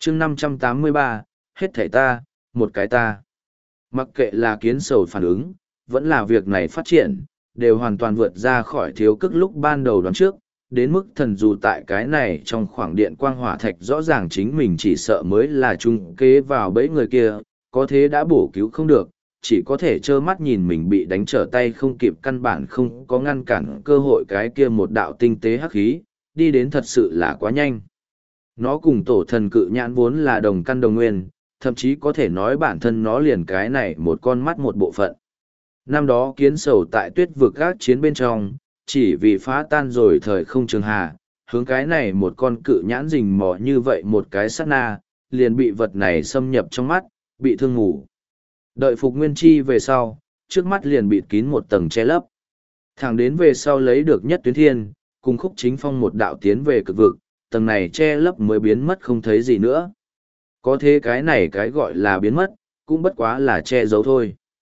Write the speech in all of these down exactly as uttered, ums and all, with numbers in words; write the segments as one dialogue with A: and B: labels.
A: chương năm trăm tám mươi ba, hết thảy ta, một cái ta. Mặc kệ là kiến sầu phản ứng, vẫn là việc này phát triển, đều hoàn toàn vượt ra khỏi thiếu cức lúc ban đầu đoán trước, đến mức thần dù tại cái này trong khoảng điện quang hỏa thạch rõ ràng chính mình chỉ sợ mới là trung kế vào bẫy người kia, có thế đã bổ cứu không được, chỉ có thể trơ mắt nhìn mình bị đánh trở tay không kịp, căn bản không có ngăn cản cơ hội cái kia một đạo tinh tế hắc khí, đi đến thật sự là quá nhanh. Nó cùng tổ thần cự nhãn vốn là đồng căn đồng nguyên, thậm chí có thể nói bản thân nó liền cái này một con mắt một bộ phận. Năm đó kiến sầu tại tuyết vực các chiến bên trong, chỉ vì phá tan rồi thời không trường hà, hướng cái này một con cự nhãn rình mò như vậy một cái sát na, liền bị vật này xâm nhập trong mắt, bị thương ngủ. Đợi phục nguyên chi về sau, trước mắt liền bịt kín một tầng che lấp. Thẳng đến về sau lấy được nhất tuyến thiên, cùng khúc chính phong một đạo tiến về cực vực, tầng này che lấp mới biến mất không thấy gì nữa. Có thế cái này cái gọi là biến mất, cũng bất quá là che giấu thôi.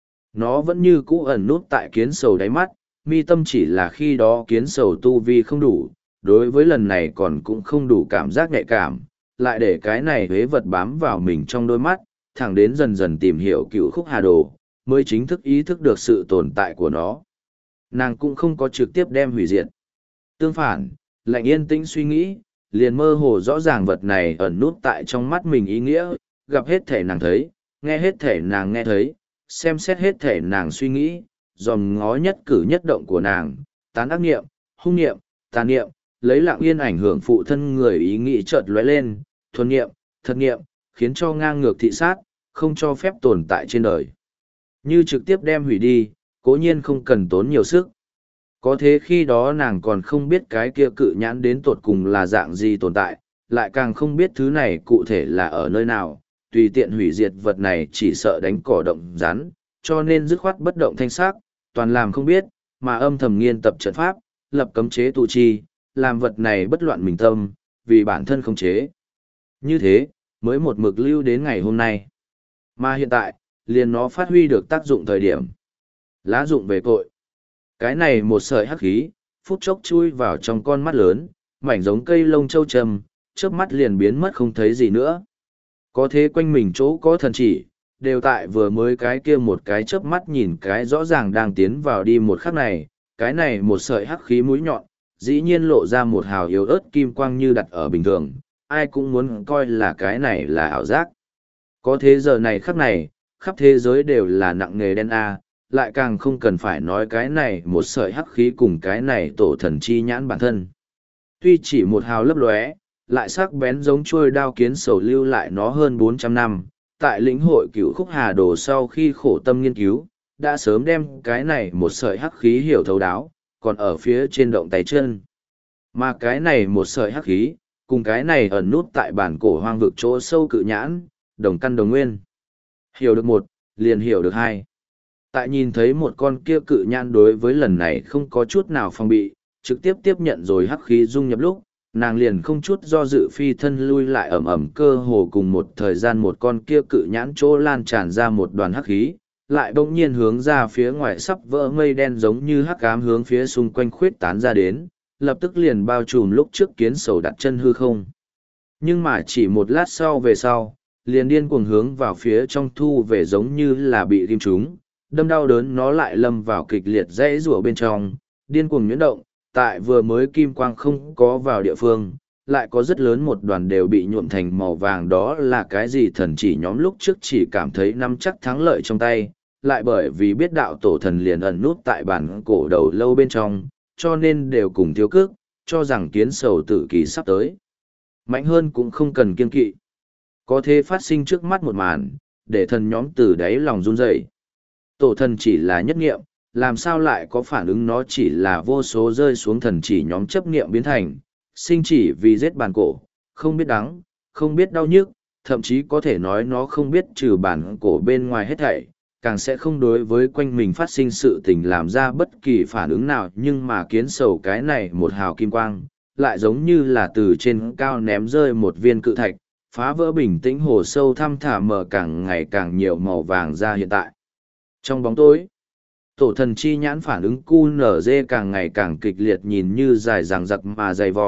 A: Nó vẫn như cũ ẩn nút tại kiến sầu đáy mắt, mi tâm chỉ là khi đó kiến sầu tu vi không đủ, đối với lần này còn cũng không đủ cảm giác nhạy cảm, lại để cái này huế vật bám vào mình trong đôi mắt, thẳng đến dần dần tìm hiểu cựu khúc hà đồ, mới chính thức ý thức được sự tồn tại của nó. Nàng cũng không có trực tiếp đem hủy diệt. Tương phản, lạnh yên tĩnh suy nghĩ, liền mơ hồ rõ ràng vật này ẩn nút tại trong mắt mình ý nghĩa, gặp hết thể nàng thấy, nghe hết thể nàng nghe thấy, xem xét hết thể nàng suy nghĩ, dòm ngó nhất cử nhất động của nàng, tán ác niệm, hung niệm, tà niệm, lấy lặng yên ảnh hưởng phụ thân người ý nghĩ chợt lóe lên, thuần niệm, thật niệm, khiến cho ngang ngược thị sát, không cho phép tồn tại trên đời. Như trực tiếp đem hủy đi, cố nhiên không cần tốn nhiều sức. Có thế khi đó nàng còn không biết cái kia cự nhãn đến tột cùng là dạng gì tồn tại, lại càng không biết thứ này cụ thể là ở nơi nào, tùy tiện hủy diệt vật này chỉ sợ đánh cỏ động rắn, cho nên dứt khoát bất động thanh sắc, toàn làm không biết, mà âm thầm nghiên tập trận pháp, lập cấm chế tụ chi, làm vật này bất loạn mình tâm, vì bản thân không chế. Như thế, mới một mực lưu đến ngày hôm nay. Mà hiện tại, liền nó phát huy được tác dụng thời điểm. Lá dụng về cội. Cái này một sợi hắc khí, phút chốc chui vào trong con mắt lớn, mảnh giống cây lông châu trầm, chớp mắt liền biến mất không thấy gì nữa. Có thế quanh mình chỗ có thần chỉ, đều tại vừa mới cái kia một cái chớp mắt nhìn cái rõ ràng đang tiến vào đi một khắc này, cái này một sợi hắc khí mũi nhọn, dĩ nhiên lộ ra một hào yếu ớt kim quang như đặt ở bình thường, ai cũng muốn coi là cái này là ảo giác. Có thế giờ này khắc này, khắp thế giới đều là nặng nghề đen A, lại càng không cần phải nói cái này một sợi hắc khí cùng cái này tổ thần chi nhãn bản thân. Tuy chỉ một hào lấp lóe, lại sắc bén giống trôi đao kiến sầu lưu lại nó hơn bốn trăm năm, tại lĩnh hội cửu khúc hà đồ sau khi khổ tâm nghiên cứu, đã sớm đem cái này một sợi hắc khí hiểu thấu đáo, còn ở phía trên động tay chân. Mà cái này một sợi hắc khí, cùng cái này ẩn nút tại bản cổ hoang vực chỗ sâu cự nhãn, đồng căn đồng nguyên. Hiểu được một, liền hiểu được hai. Tại nhìn thấy một con kia cự nhãn đối với lần này không có chút nào phòng bị, trực tiếp tiếp nhận rồi hắc khí dung nhập lúc, nàng liền không chút do dự phi thân lui lại ẩm ẩm, cơ hồ cùng một thời gian một con kia cự nhãn chỗ lan tràn ra một đoàn hắc khí, lại bỗng nhiên hướng ra phía ngoài sắp vỡ mây đen giống như hắc ám hướng phía xung quanh khuyết tán ra đến, lập tức liền bao trùm lúc trước kiến sầu đặt chân hư không. Nhưng mà chỉ một lát sau về sau, liền điên cuồng hướng vào phía trong thu về giống như là bị ghim trúng, đâm đau đớn nó lại lâm vào kịch liệt dãy rủa bên trong, điên cuồng nhuyễn động, tại vừa mới kim quang không có vào địa phương, lại có rất lớn một đoàn đều bị nhuộm thành màu vàng, đó là cái gì thần chỉ nhóm lúc trước chỉ cảm thấy nắm chắc thắng lợi trong tay, lại bởi vì biết đạo tổ thần liền ẩn nút tại bản cổ đầu lâu bên trong, cho nên đều cùng thiếu cước, cho rằng kiến sầu tử kỳ sắp tới. Mạnh hơn cũng không cần kiên kỵ. Có thế phát sinh trước mắt một màn, để thần nhóm từ đáy lòng run rẩy. Tổ thần chỉ là nhất nghiệm, làm sao lại có phản ứng, nó chỉ là vô số rơi xuống thần chỉ nhóm chấp nghiệm biến thành, sinh chỉ vì giết bản cổ, không biết đắng, không biết đau nhức, thậm chí có thể nói nó không biết trừ bản cổ bên ngoài hết thảy, càng sẽ không đối với quanh mình phát sinh sự tình làm ra bất kỳ phản ứng nào, nhưng mà kiến sầu cái này một hào kim quang, lại giống như là từ trên cao ném rơi một viên cự thạch, phá vỡ bình tĩnh hồ sâu thăm thả mở càng ngày càng nhiều màu vàng ra hiện tại. Trong bóng tối, tổ thần chi nhãn phản ứng cu nở dê càng ngày càng kịch liệt, nhìn như dài dằng dặc mà dày vò,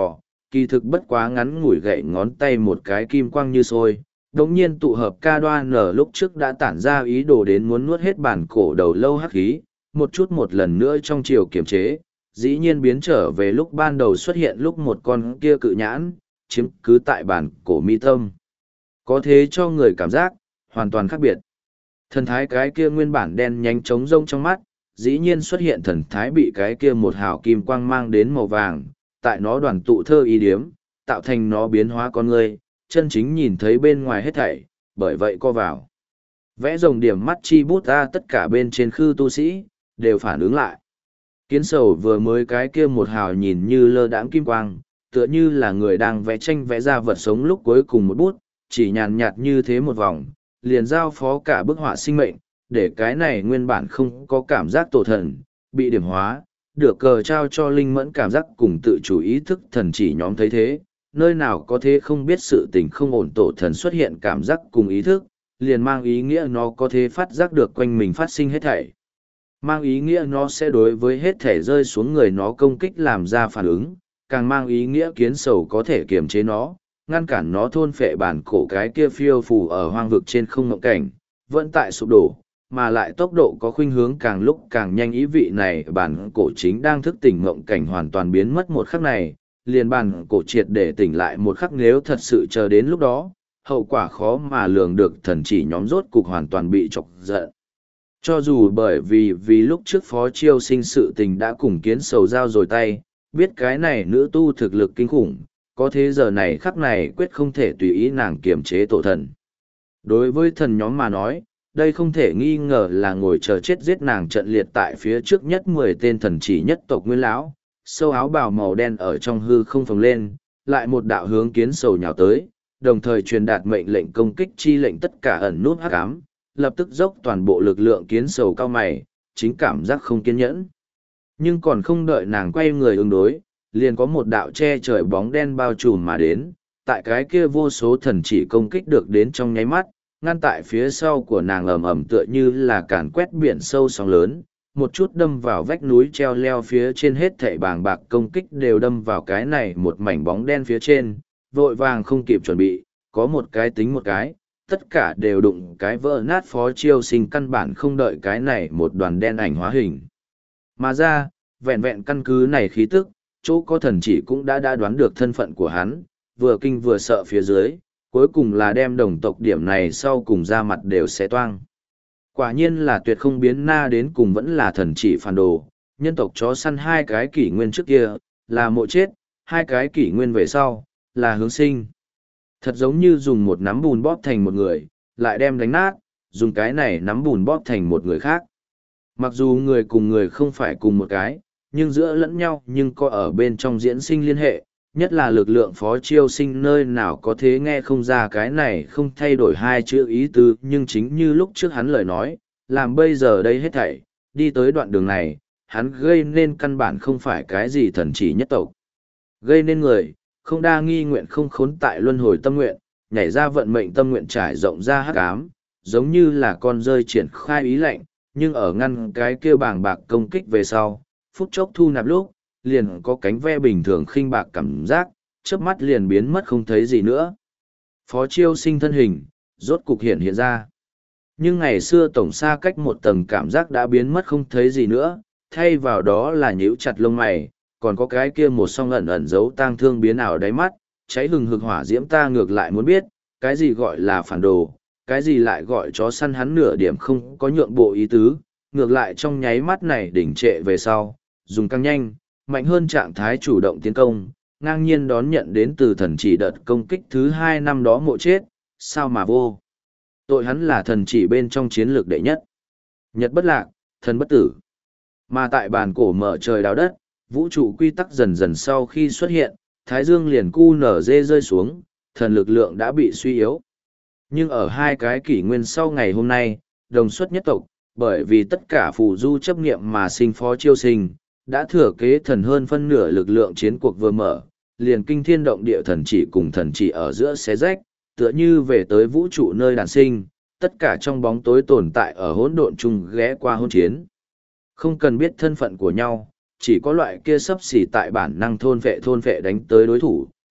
A: kỳ thực bất quá ngắn ngủi gậy ngón tay một cái kim quang như sôi. Đống nhiên tụ hợp ca đoan nở lúc trước đã tản ra ý đồ đến muốn nuốt hết bản cổ đầu lâu hắc khí, một chút một lần nữa trong chiều kiềm chế, dĩ nhiên biến trở về lúc ban đầu xuất hiện lúc một con kia cự nhãn, chiếm cứ tại bản cổ mi tâm. Có thế cho người cảm giác, hoàn toàn khác biệt. Thần thái cái kia nguyên bản đen nhánh trống rông trong mắt, dĩ nhiên xuất hiện thần thái bị cái kia một hào kim quang mang đến màu vàng, tại nó đoàn tụ thơ ý điếm, tạo thành nó biến hóa con người, chân chính nhìn thấy bên ngoài hết thảy, bởi vậy co vào. Vẽ rồng điểm mắt chi bút ra tất cả bên trên khư tu sĩ, đều phản ứng lại. Kiến sầu vừa mới cái kia một hào nhìn như lơ đãng kim quang, tựa như là người đang vẽ tranh vẽ ra vật sống lúc cuối cùng một bút, chỉ nhàn nhạt như thế một vòng, liền giao phó cả bức họa sinh mệnh, để cái này nguyên bản không có cảm giác tổ thần, bị điểm hóa, được cờ trao cho linh mẫn cảm giác cùng tự chủ ý thức thần chỉ nhóm thấy thế, nơi nào có thế không biết sự tình không ổn tổ thần xuất hiện cảm giác cùng ý thức, liền mang ý nghĩa nó có thể phát giác được quanh mình phát sinh hết thảy. Mang ý nghĩa nó sẽ đối với hết thể rơi xuống người nó công kích làm ra phản ứng, càng mang ý nghĩa kiến sầu có thể kiềm chế nó, ngăn cản nó thôn phệ bản cổ cái kia phiêu phù ở hoang vực trên không mộng cảnh, vẫn tại sụp đổ, mà lại tốc độ có khuynh hướng càng lúc càng nhanh ý vị này bản cổ chính đang thức tỉnh mộng cảnh hoàn toàn biến mất một khắc này, liền bản cổ triệt để tỉnh lại một khắc nếu thật sự chờ đến lúc đó, hậu quả khó mà lường được thần chỉ nhóm rốt cục hoàn toàn bị chọc giận. Cho dù bởi vì vì lúc trước phó chiêu sinh sự tình đã cùng kiến sầu giao rồi tay, biết cái này nữ tu thực lực kinh khủng, có thế giờ này khắc này quyết không thể tùy ý nàng kiềm chế tổ thần. Đối với thần nhóm mà nói, đây không thể nghi ngờ là ngồi chờ chết giết nàng trận liệt tại phía trước nhất mười tên thần chỉ nhất tộc nguyên lão, sâu áo bào màu đen ở trong hư không phồng lên, lại một đạo hướng kiến sầu nhào tới, đồng thời truyền đạt mệnh lệnh công kích chi lệnh tất cả ẩn nút hắc ám, lập tức dốc toàn bộ lực lượng kiến sầu cao mày, chính cảm giác không kiên nhẫn. Nhưng còn không đợi nàng quay người ứng đối, liền có một đạo che trời bóng đen bao trùm mà đến, tại cái kia vô số thần chỉ công kích được đến trong nháy mắt, ngăn tại phía sau của nàng ầm ầm tựa như là càn quét biển sâu sóng lớn, một chút đâm vào vách núi treo leo phía trên hết thảy bàng bạc công kích đều đâm vào cái này một mảnh bóng đen phía trên, vội vàng không kịp chuẩn bị, có một cái tính một cái, tất cả đều đụng cái vỡ nát phó chiêu sinh căn bản không đợi cái này một đoàn đen ảnh hóa hình. Mà ra, vẹn vẹn căn cứ này khí tức, chỗ có thần chỉ cũng đã đã đoán được thân phận của hắn, vừa kinh vừa sợ phía dưới, cuối cùng là đem đồng tộc điểm này sau cùng ra mặt đều sẽ toang. Quả nhiên là tuyệt không biến na đến cùng vẫn là thần chỉ phản đồ, nhân tộc chó săn hai cái kỷ nguyên trước kia, là mộ chết, hai cái kỷ nguyên về sau, là hướng sinh. Thật giống như dùng một nắm bùn bóp thành một người, lại đem đánh nát, dùng cái này nắm bùn bóp thành một người khác. Mặc dù người cùng người không phải cùng một cái, nhưng giữa lẫn nhau nhưng có ở bên trong diễn sinh liên hệ, nhất là lực lượng phó chiêu sinh nơi nào có thế nghe không ra cái này không thay đổi hai chữ ý tứ, nhưng chính như lúc trước hắn lời nói, làm bây giờ đây hết thảy, đi tới đoạn đường này, hắn gây nên căn bản không phải cái gì thần chỉ nhất tộc. Gây nên người, không đa nghi nguyện không khốn tại luân hồi tâm nguyện, nhảy ra vận mệnh tâm nguyện trải rộng ra hắc ám, giống như là con rơi triển khai ý lệnh, nhưng ở ngăn cái kia bàng bạc công kích về sau, phút chốc thu nạp lúc, liền có cánh ve bình thường khinh bạc cảm giác, chớp mắt liền biến mất không thấy gì nữa. Phó chiêu sinh thân hình, rốt cục hiện hiện ra. Nhưng ngày xưa tổng xa cách một tầng cảm giác đã biến mất không thấy gì nữa, thay vào đó là nhíu chặt lông mày, còn có cái kia một song ẩn ẩn giấu tang thương biến ảo đáy mắt, cháy hừng hực hỏa diễm ta ngược lại muốn biết, cái gì gọi là phản đồ, cái gì lại gọi chó săn hắn nửa điểm không có nhượng bộ ý tứ, ngược lại trong nháy mắt này đỉnh trệ về sau, dùng căng nhanh, mạnh hơn trạng thái chủ động tiến công, ngang nhiên đón nhận đến từ thần chỉ đợt công kích thứ hai năm đó mộ chết, sao mà vô. Tội hắn là thần chỉ bên trong chiến lược đệ nhất. Nhật bất lạc, thần bất tử. Mà tại bàn cổ mở trời đào đất, vũ trụ quy tắc dần dần sau khi xuất hiện, thái dương liền cu nở dê rơi xuống, thần lực lượng đã bị suy yếu. Nhưng ở hai cái kỷ nguyên sau ngày hôm nay, đồng xuất nhất tộc, bởi vì tất cả phù du chấp nghiệm mà sinh phó chiêu sinh, đã thừa kế thần hơn phân nửa lực lượng chiến cuộc vừa mở, liền kinh thiên động địa thần chỉ cùng thần chỉ ở giữa xé rách, tựa như về tới vũ trụ nơi đàn sinh, tất cả trong bóng tối tồn tại ở hỗn độn chung ghé qua hôn chiến. Không cần biết thân phận của nhau, chỉ có loại kia sấp xỉ tại bản năng thôn vệ thôn vệ đánh tới đối thủ,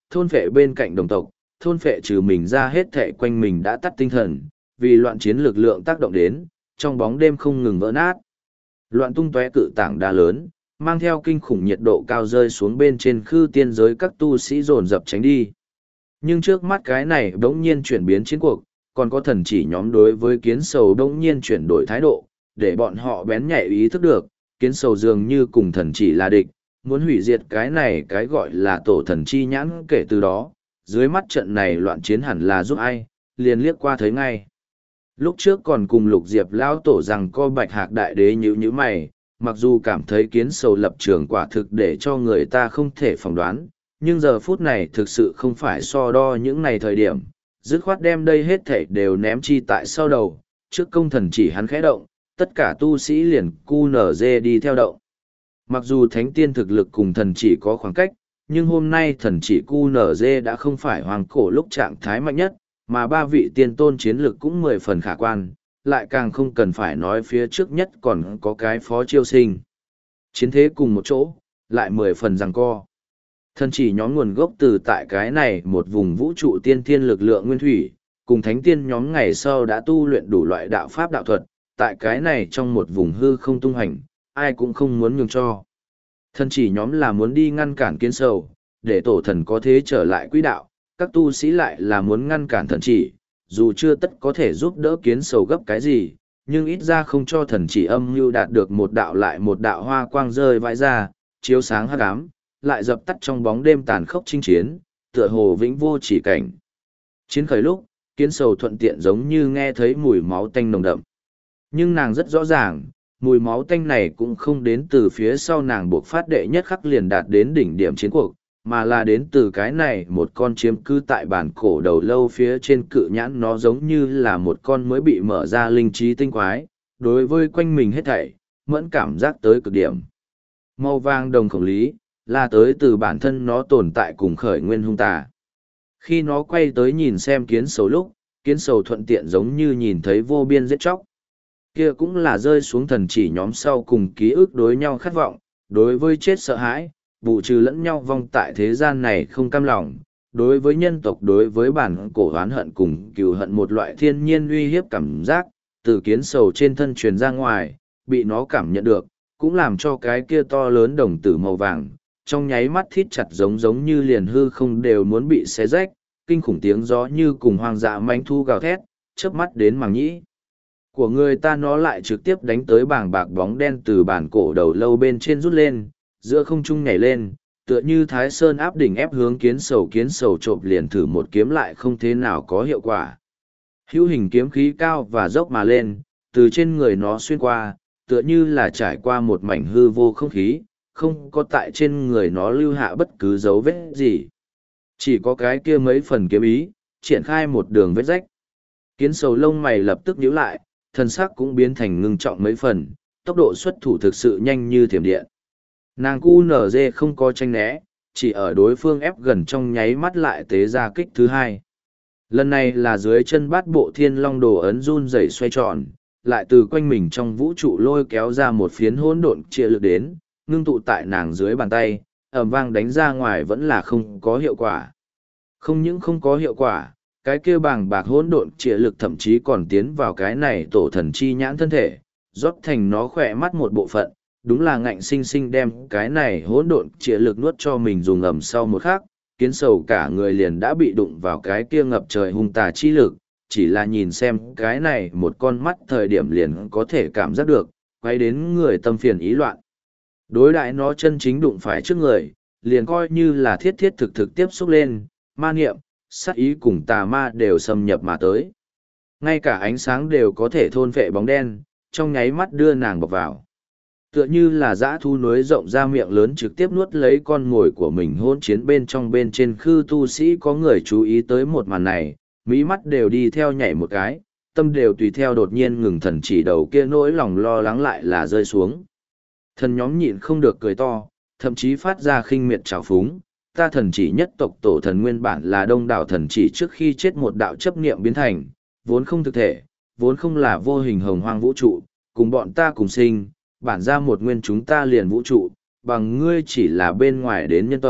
A: thôn phệ bên cạnh đồng tộc, thôn phệ trừ mình ra hết thệ quanh mình đã tắt tinh thần, vì loạn chiến lực lượng tác động đến, trong bóng đêm không ngừng vỡ nát. Loạn tung tóe cự tảng đá lớn, mang theo kinh khủng nhiệt độ cao rơi xuống bên trên khư tiên giới, các tu sĩ dồn dập tránh đi. Nhưng trước mắt cái này bỗng nhiên chuyển biến chiến cuộc, còn có thần chỉ nhóm đối với kiến sầu bỗng nhiên chuyển đổi thái độ, để bọn họ bén nhạy ý thức được, kiến sầu dường như cùng thần chỉ là địch, muốn hủy diệt cái này cái gọi là tổ thần chi nhãn. Kể từ đó, dưới mắt trận này loạn chiến hẳn là giúp ai, liền liếc qua thấy ngay. Lúc trước còn cùng lục diệp lão tổ rằng co bạch hạc đại đế nhữ nhữ mày, mặc dù cảm thấy kiến sầu lập trường quả thực để cho người ta không thể phỏng đoán, nhưng giờ phút này thực sự không phải so đo những này thời điểm, dứt khoát đem đây hết thảy đều ném chi tại sau đầu, trước công thần chỉ hắn khẽ động, tất cả tu sĩ liền cu nở dê đi theo động. Mặc dù thánh tiên thực lực cùng thần chỉ có khoảng cách, nhưng hôm nay thần chỉ cu nở dê đã không phải hoàng cổ lúc trạng thái mạnh nhất, mà ba vị tiên tôn chiến lực cũng mười phần khả quan, lại càng không cần phải nói phía trước nhất còn có cái phó chiêu sinh. Chiến thế cùng một chỗ, lại mười phần giằng co. Thần chỉ nhóm nguồn gốc từ tại cái này một vùng vũ trụ tiên thiên lực lượng nguyên thủy, cùng thánh tiên nhóm ngày sau đã tu luyện đủ loại đạo pháp đạo thuật, tại cái này trong một vùng hư không tung hành, ai cũng không muốn nhường cho. Thần chỉ nhóm là muốn đi ngăn cản kiến sầu, để tổ thần có thế trở lại quỹ đạo, các tu sĩ lại là muốn ngăn cản thần chỉ, dù chưa tất có thể giúp đỡ kiến sầu gấp cái gì, nhưng ít ra không cho thần chỉ âm mưu đạt được một đạo lại một đạo hoa quang rơi vãi ra, chiếu sáng hắc ám, lại dập tắt trong bóng đêm tàn khốc chinh chiến, tựa hồ vĩnh vô chỉ cảnh. Chiến khởi lúc, kiến sầu thuận tiện giống như nghe thấy mùi máu tanh nồng đậm. Nhưng nàng rất rõ ràng, mùi máu tanh này cũng không đến từ phía sau nàng buộc phát đệ nhất khắc liền đạt đến đỉnh điểm chiến cuộc, mà là đến từ cái này một con chiếm cư tại bản cổ đầu lâu phía trên cự nhãn. Nó giống như là một con mới bị mở ra linh trí tinh quái, đối với quanh mình hết thảy, mẫn cảm giác tới cực điểm. Màu vàng đồng khổng lý, là tới từ bản thân nó tồn tại cùng khởi nguyên hung tà. Khi nó quay tới nhìn xem kiến sầu lúc, kiến sầu thuận tiện giống như nhìn thấy vô biên giết chóc. Kia cũng là rơi xuống thần chỉ nhóm sau cùng ký ức đối nhau khát vọng, đối với chết sợ hãi, bù trừ lẫn nhau vong tại thế gian này không cam lòng, đối với nhân tộc đối với bản cổ oán hận cùng cừu hận một loại thiên nhiên uy hiếp cảm giác, từ kiến sầu trên thân truyền ra ngoài, bị nó cảm nhận được, cũng làm cho cái kia to lớn đồng tử màu vàng, trong nháy mắt thít chặt giống giống như liền hư không đều muốn bị xé rách, kinh khủng tiếng gió như cùng hoang dã manh thu gào thét, chớp mắt đến màng nhĩ của người ta. Nó lại trực tiếp đánh tới bảng bạc bóng đen từ bản cổ đầu lâu bên trên rút lên, giữa không trung nhảy lên, tựa như thái sơn áp đỉnh ép hướng kiến sầu. Kiến sầu trộm liền thử một kiếm lại không thế nào có hiệu quả. Hữu hình kiếm khí cao và dốc mà lên, từ trên người nó xuyên qua, tựa như là trải qua một mảnh hư vô không khí, không có tại trên người nó lưu hạ bất cứ dấu vết gì. Chỉ có cái kia mấy phần kiếm ý, triển khai một đường vết rách. Kiến sầu lông mày lập tức nhíu lại, thân sắc cũng biến thành ngưng trọng mấy phần, tốc độ xuất thủ thực sự nhanh như thiểm điện. Nàng cu nở dê không có tranh né, chỉ ở đối phương ép gần trong nháy mắt lại tế ra kích thứ hai. Lần này là dưới chân bát bộ thiên long đồ ấn run rẩy xoay tròn, lại từ quanh mình trong vũ trụ lôi kéo ra một phiến hỗn độn chia lực đến, ngưng tụ tại nàng dưới bàn tay, ầm vang đánh ra ngoài vẫn là không có hiệu quả. Không những không có hiệu quả, cái kia bàng bạc hỗn độn chia lực thậm chí còn tiến vào cái này tổ thần chi nhãn thân thể, rót thành nó khỏe mắt một bộ phận, đúng là ngạnh sinh sinh đem cái này hỗn độn chia lực nuốt cho mình dùng ầm. Sau một khắc, kiến sầu cả người liền đã bị đụng vào cái kia ngập trời hung tà chi lực, chỉ là nhìn xem cái này một con mắt thời điểm liền có thể cảm giác được, quay đến người tâm phiền ý loạn. Đối đại nó chân chính đụng phải trước người, liền coi như là thiết thiết thực thực tiếp xúc lên, ma niệm, sát ý cùng tà ma đều xâm nhập mà tới. Ngay cả ánh sáng đều có thể thôn phệ bóng đen, trong nháy mắt đưa nàng bọc vào. Tựa như là dã thu núi rộng ra miệng lớn trực tiếp nuốt lấy con mồi của mình. Hôn chiến bên trong bên trên khư tu sĩ có người chú ý tới một màn này, mí mắt đều đi theo nhảy một cái, tâm đều tùy theo đột nhiên ngừng. Thần chỉ đầu kia nỗi lòng lo lắng lại là rơi xuống. Thần nhóm nhịn không được cười to, thậm chí phát ra khinh miệt trào phúng. Ta thần chỉ nhất tộc tổ thần nguyên bản là đông đảo thần chỉ trước khi chết một đạo chấp niệm biến thành, vốn không thực thể, vốn không là vô hình hồng hoang vũ trụ, cùng bọn ta cùng sinh, bản ra một nguyên chúng ta liền vũ trụ, bằng ngươi chỉ là bên ngoài đến nhân tộc,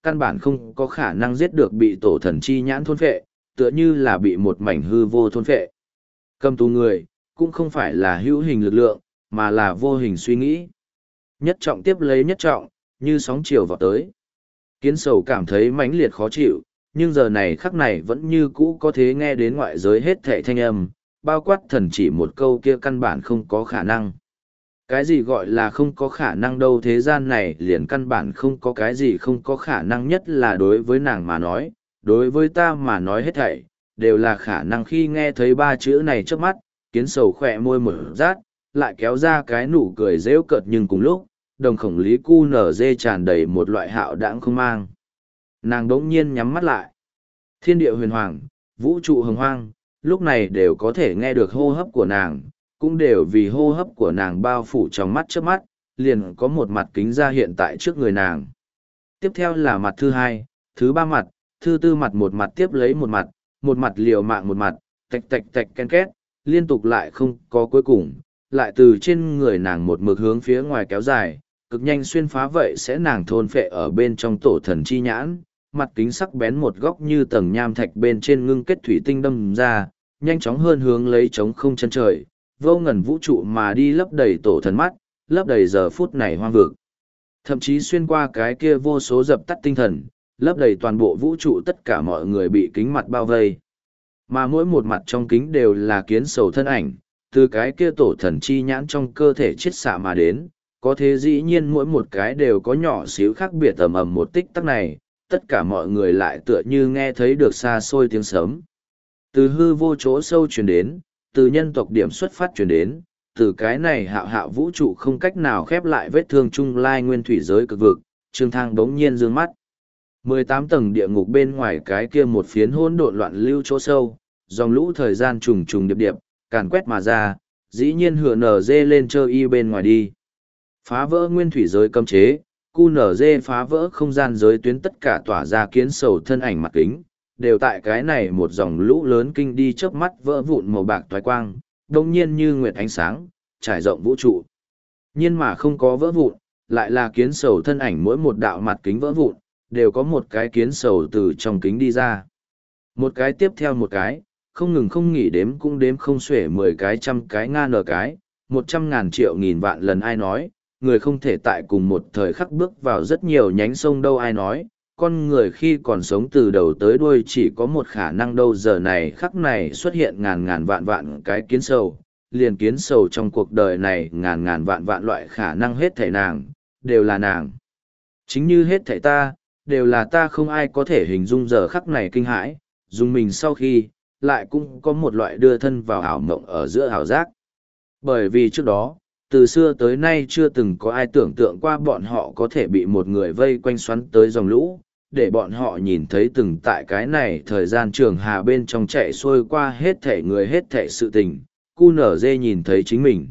A: căn bản không có khả năng giết được bị tổ thần chi nhãn thôn phệ, tựa như là bị một mảnh hư vô thôn phệ. Cầm tù người, cũng không phải là hữu hình lực lượng, mà là vô hình suy nghĩ. Nhất trọng tiếp lấy nhất trọng, như sóng chiều vào tới. Kiến sầu cảm thấy mãnh liệt khó chịu, nhưng giờ này khắc này vẫn như cũ có thể nghe đến ngoại giới hết thệ thanh âm, bao quát thần chỉ một câu kia căn bản không có khả năng. Cái gì gọi là không có khả năng đâu, thế gian này liền căn bản không có cái gì không có khả năng, nhất là đối với nàng mà nói, đối với ta mà nói hết thảy, đều là khả năng. Khi nghe thấy ba chữ này trước mắt, kiến sầu khỏe môi mở rát, lại kéo ra cái nụ cười rêu cợt, nhưng cùng lúc, đồng khổng lý cu nở dê tràn đầy một loại hạo đãng không mang. Nàng đống nhiên nhắm mắt lại. Thiên địa huyền hoàng, vũ trụ hồng hoang, lúc này đều có thể nghe được hô hấp của nàng, cũng đều vì hô hấp của nàng bao phủ trong mắt trước mắt, liền có một mặt kính ra hiện tại trước người nàng. Tiếp theo là mặt thứ hai, thứ ba mặt, thứ tư mặt, một mặt tiếp lấy một mặt, một mặt liều mạng một mặt, tạch tạch tạch ken két, liên tục lại không có cuối cùng, lại từ trên người nàng một mực hướng phía ngoài kéo dài, cực nhanh xuyên phá vậy sẽ nàng thôn phệ ở bên trong tổ thần chi nhãn, mặt kính sắc bén một góc như tầng nham thạch bên trên ngưng kết thủy tinh đâm ra, nhanh chóng hơn hướng lấy trống không chân trời, vô ngần vũ trụ mà đi, lấp đầy tổ thần mắt, lấp đầy giờ phút này hoang vực. Thậm chí xuyên qua cái kia vô số dập tắt tinh thần, lấp đầy toàn bộ vũ trụ, tất cả mọi người bị kính mặt bao vây. Mà mỗi một mặt trong kính đều là kiến sầu thân ảnh, từ cái kia tổ thần chi nhãn trong cơ thể chiết xạ mà đến, có thế dĩ nhiên mỗi một cái đều có nhỏ xíu khác biệt ầm ầm một tích tắc này, tất cả mọi người lại tựa như nghe thấy được xa xôi tiếng sấm. Từ hư vô chỗ sâu truyền đến, từ nhân tộc điểm xuất phát truyền đến, từ cái này hạo hạo vũ trụ không cách nào khép lại vết thương chung lai nguyên thủy giới cực vực, Trương Thang đống nhiên dương mắt. mười tám tầng địa ngục bên ngoài cái kia một phiến hỗn độn loạn lưu chỗ sâu, dòng lũ thời gian trùng trùng điệp điệp, càn quét mà ra, dĩ nhiên hựa nở dê lên chơi y bên ngoài đi. Phá vỡ nguyên thủy giới cấm chế, cu nở dê phá vỡ không gian giới tuyến, tất cả tỏa ra kiến sầu thân ảnh mặt kính, đều tại cái này một dòng lũ lớn kinh đi chớp mắt vỡ vụn màu bạc toái quang, đông nhiên như nguyệt ánh sáng, trải rộng vũ trụ. Nhưng mà không có vỡ vụn, lại là kiến sầu thân ảnh, mỗi một đạo mặt kính vỡ vụn, đều có một cái kiến sầu từ trong kính đi ra. Một cái tiếp theo một cái, không ngừng không nghỉ, đếm cũng đếm không xuể, mười cái, trăm cái, ngàn nở cái, một trăm ngàn triệu nghìn vạn lần. Ai nói, người không thể tại cùng một thời khắc bước vào rất nhiều nhánh sông đâu. Ai nói, con người khi còn sống từ đầu tới đuôi chỉ có một khả năng đâu. Giờ này khắc này xuất hiện ngàn ngàn vạn vạn cái kiến sầu, liền kiến sầu trong cuộc đời này ngàn ngàn vạn vạn loại khả năng, hết thảy nàng, đều là nàng. Chính như hết thảy ta, đều là ta, không ai có thể hình dung giờ khắc này kinh hãi, dùng mình sau khi, lại cũng có một loại đưa thân vào ảo mộng ở giữa ảo giác. Bởi vì trước đó, từ xưa tới nay chưa từng có ai tưởng tượng qua bọn họ có thể bị một người vây quanh xoắn tới dòng lũ, để bọn họ nhìn thấy từng tại cái này thời gian trường hà bên trong chạy xuôi qua hết thể người, hết thể sự tình, cu nở dê nhìn thấy chính mình.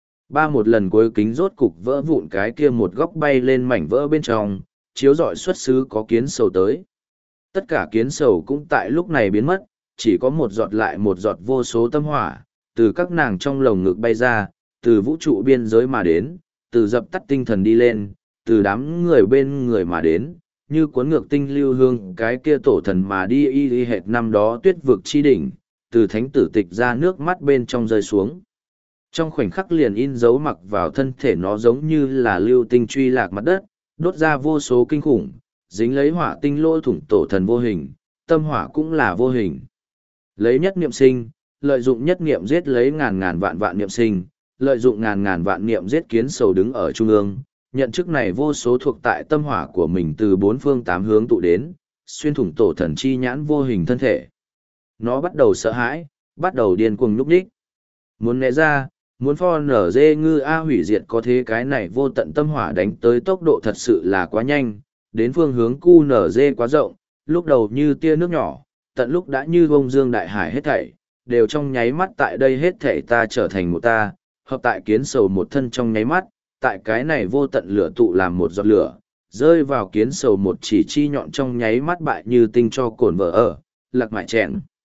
A: Ba một lần cuối kính rốt cục vỡ vụn, cái kia một góc bay lên mảnh vỡ bên trong, chiếu rọi xuất xứ có kiến sầu tới. Tất cả kiến sầu cũng tại lúc này biến mất, chỉ có một giọt lại một giọt vô số tâm hỏa, từ các nàng trong lồng ngực bay ra, từ vũ trụ biên giới mà đến, từ dập tắt tinh thần đi lên, từ đám người bên người mà đến, như cuốn ngược tinh lưu hương cái kia tổ thần mà đi, y y hệt năm đó tuyết vực chi đỉnh, từ thánh tử tịch ra nước mắt bên trong rơi xuống. Trong khoảnh khắc liền in dấu mặc vào thân thể nó, giống như là lưu tinh truy lạc mặt đất, đốt ra vô số kinh khủng, dính lấy hỏa tinh lỗ thủng tổ thần vô hình, tâm hỏa cũng là vô hình. Lấy nhất niệm sinh, lợi dụng nhất niệm giết lấy ngàn ngàn vạn vạn niệm sinh, lợi dụng ngàn ngàn vạn niệm giết kiến sầu đứng ở trung ương, nhận chức này vô số thuộc tại tâm hỏa của mình từ bốn phương tám hướng tụ đến, xuyên thủng tổ thần chi nhãn vô hình thân thể. Nó bắt đầu sợ hãi, bắt đầu điên cuồng nhúc nhích. Muốn né ra, muốn pho nở dê ngư a hủy diệt, có thế cái này vô tận tâm hỏa đánh tới tốc độ thật sự là quá nhanh, đến phương hướng cu nở dê quá rộng, lúc đầu như tia nước nhỏ, tận lúc đã như bông dương đại hải, hết thảy đều trong nháy mắt tại đây, hết thảy ta trở thành một ta, hợp tại kiến sầu một thân trong nháy mắt, tại cái này vô tận lửa tụ làm một giọt lửa, rơi vào kiến sầu một chỉ chi nhọn trong nháy mắt, bại như tinh cho cồn vỡ ở, lạc mại chèn.